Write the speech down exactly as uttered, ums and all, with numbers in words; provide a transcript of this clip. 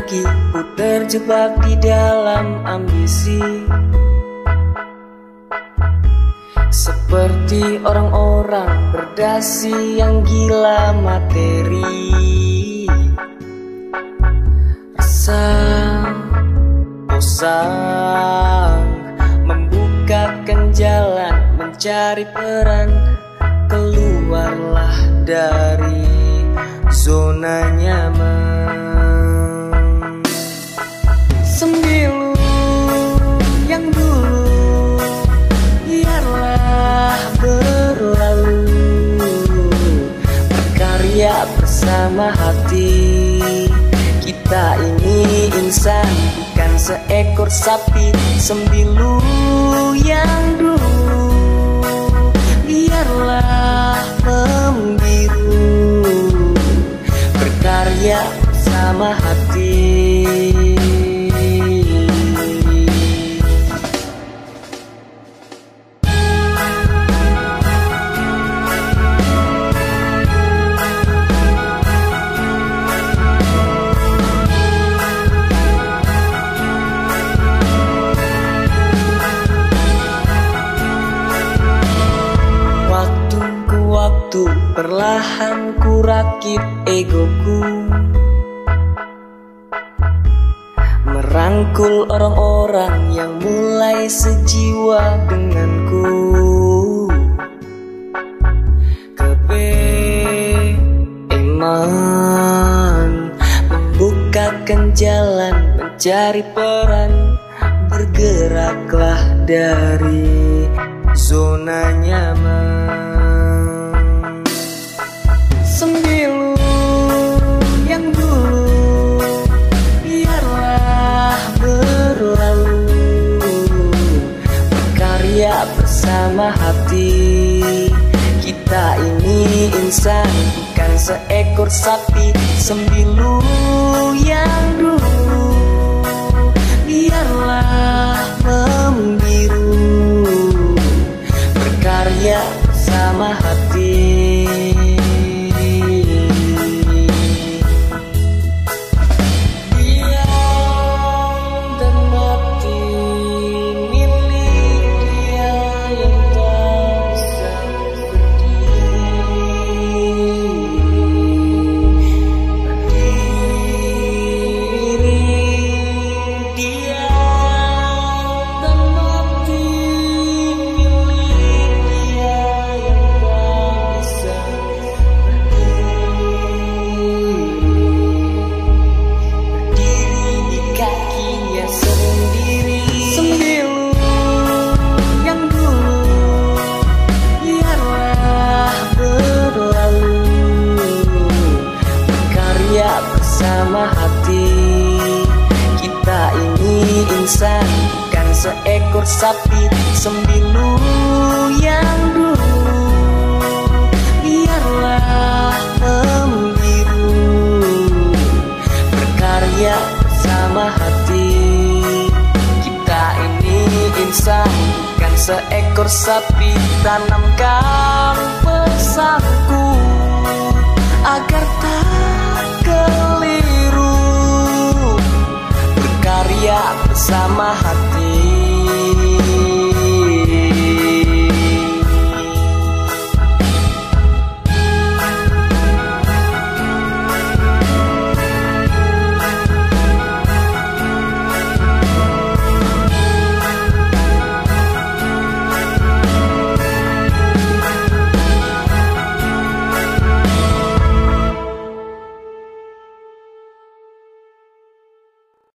lagi ku terjebak di dalam ambisi, seperti orang-orang berdasi yang gila materi. Rasa bosan membukakan jalan, mencari peran. Keluarlah dari zona nyaman. Sembilu yang dulu biarlah berlalu, berkarya bersama hati. Kita ini insan, bukan seekor sapi. Sembilu yang dulu biarlah membiru, berkarya bersama hati. Perlahan ku rakit egoku, merangkul orang-orang yang mulai sejiwa denganku. Kebeeman membukakan jalan, mencari peran. Bergeraklah dari zona nyaman. Sembilu yang dulu biarlah berlalu, berkarya bersama hati. Kita ini insan, bukan seekor sapi. Sembilu yang dulu biarlah membiru, berkarya bersama hati. Bersama hati, kita ini insan, bukan seekor sapi. Sembilu yang dulu biarlah membiru, berkarya bersama hati. Kita ini insan, bukan seekor sapi. Tanamkan pesanku agar tak keliru, berkarya bersama hati.